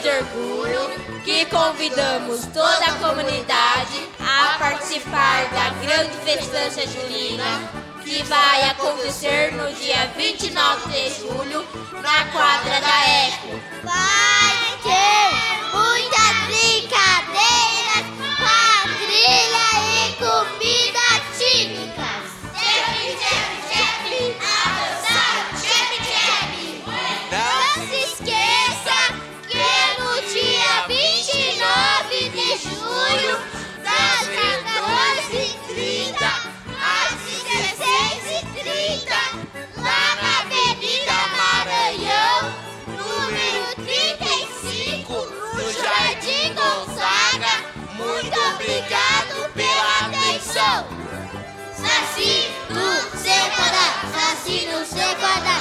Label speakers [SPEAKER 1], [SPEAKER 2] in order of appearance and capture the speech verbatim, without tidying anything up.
[SPEAKER 1] de orgulho que convidamos toda a comunidade a participar da grande festança julina que vai acontecer no dia vinte e nove de julho na quadra da Eco.
[SPEAKER 2] Vai ter muitas brincadeiras, quadrilha e comidas típicas. Chefe, chefe, chefe, avançar, chefe, chefe. Não se esqueça que no dia vinte e nove de julho, das quatorze e trinta às dezesseis e trinta, lá na Avenida Maranhão, número trinta e cinco, no Jardim Gonzaga. Muito obrigado pela atenção. Saci no Sequadá, Saci no Sequadá.